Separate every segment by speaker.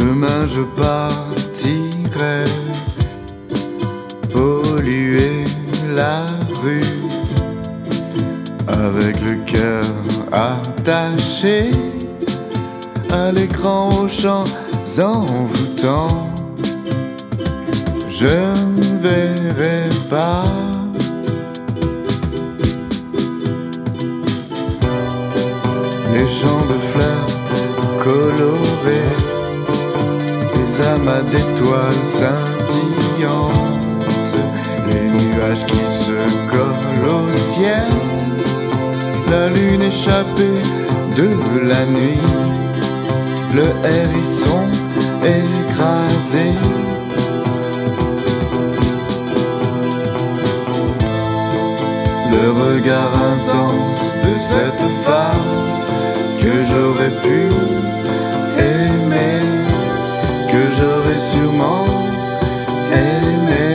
Speaker 1: Demain je partirai polluer la rue avec le cœur attaché à l'écran aux chants envoûtants. Je ne verrai pas les champs de fleurs colorés, les amas d'étoiles scintillantes, les nuages qui se collent au ciel, la lune échappée de la nuit, le hérisson écrasé. Le regard intense de cette femme que j'aurais pu aimer, que j'aurais sûrement aimé.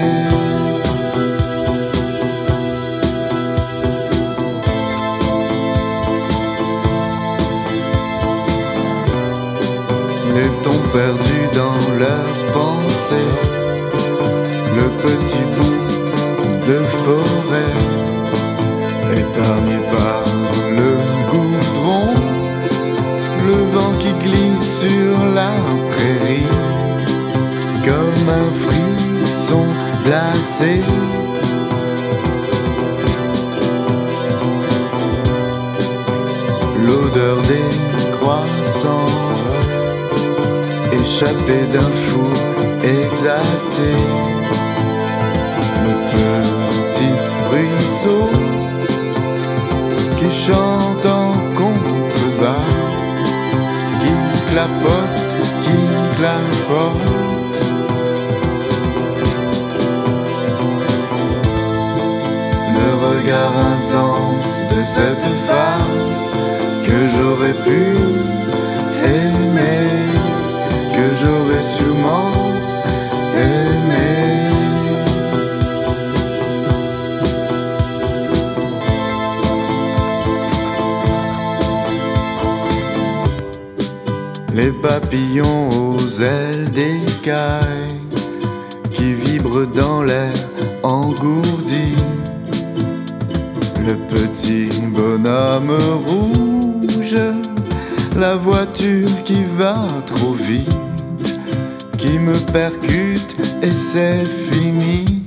Speaker 1: Les tons perdus dans leurs pensées, le petit bout de forêt épargné par le goudron, le vent qui glisse sur la prairie comme un frisson glacé. L'odeur des croissants échappée d'un four exalté, le petit ruisseau qui chante en contrebas, qui clapote, qui clapote. Le regard intense de cette femme que j'aurais pu aimer, que j'aurais sûrement aimé. Les papillons aux ailes d'écailles qui vibrent dans l'air engourdi, le petit bonhomme rouge, la voiture qui va trop vite, qui me percute et c'est fini.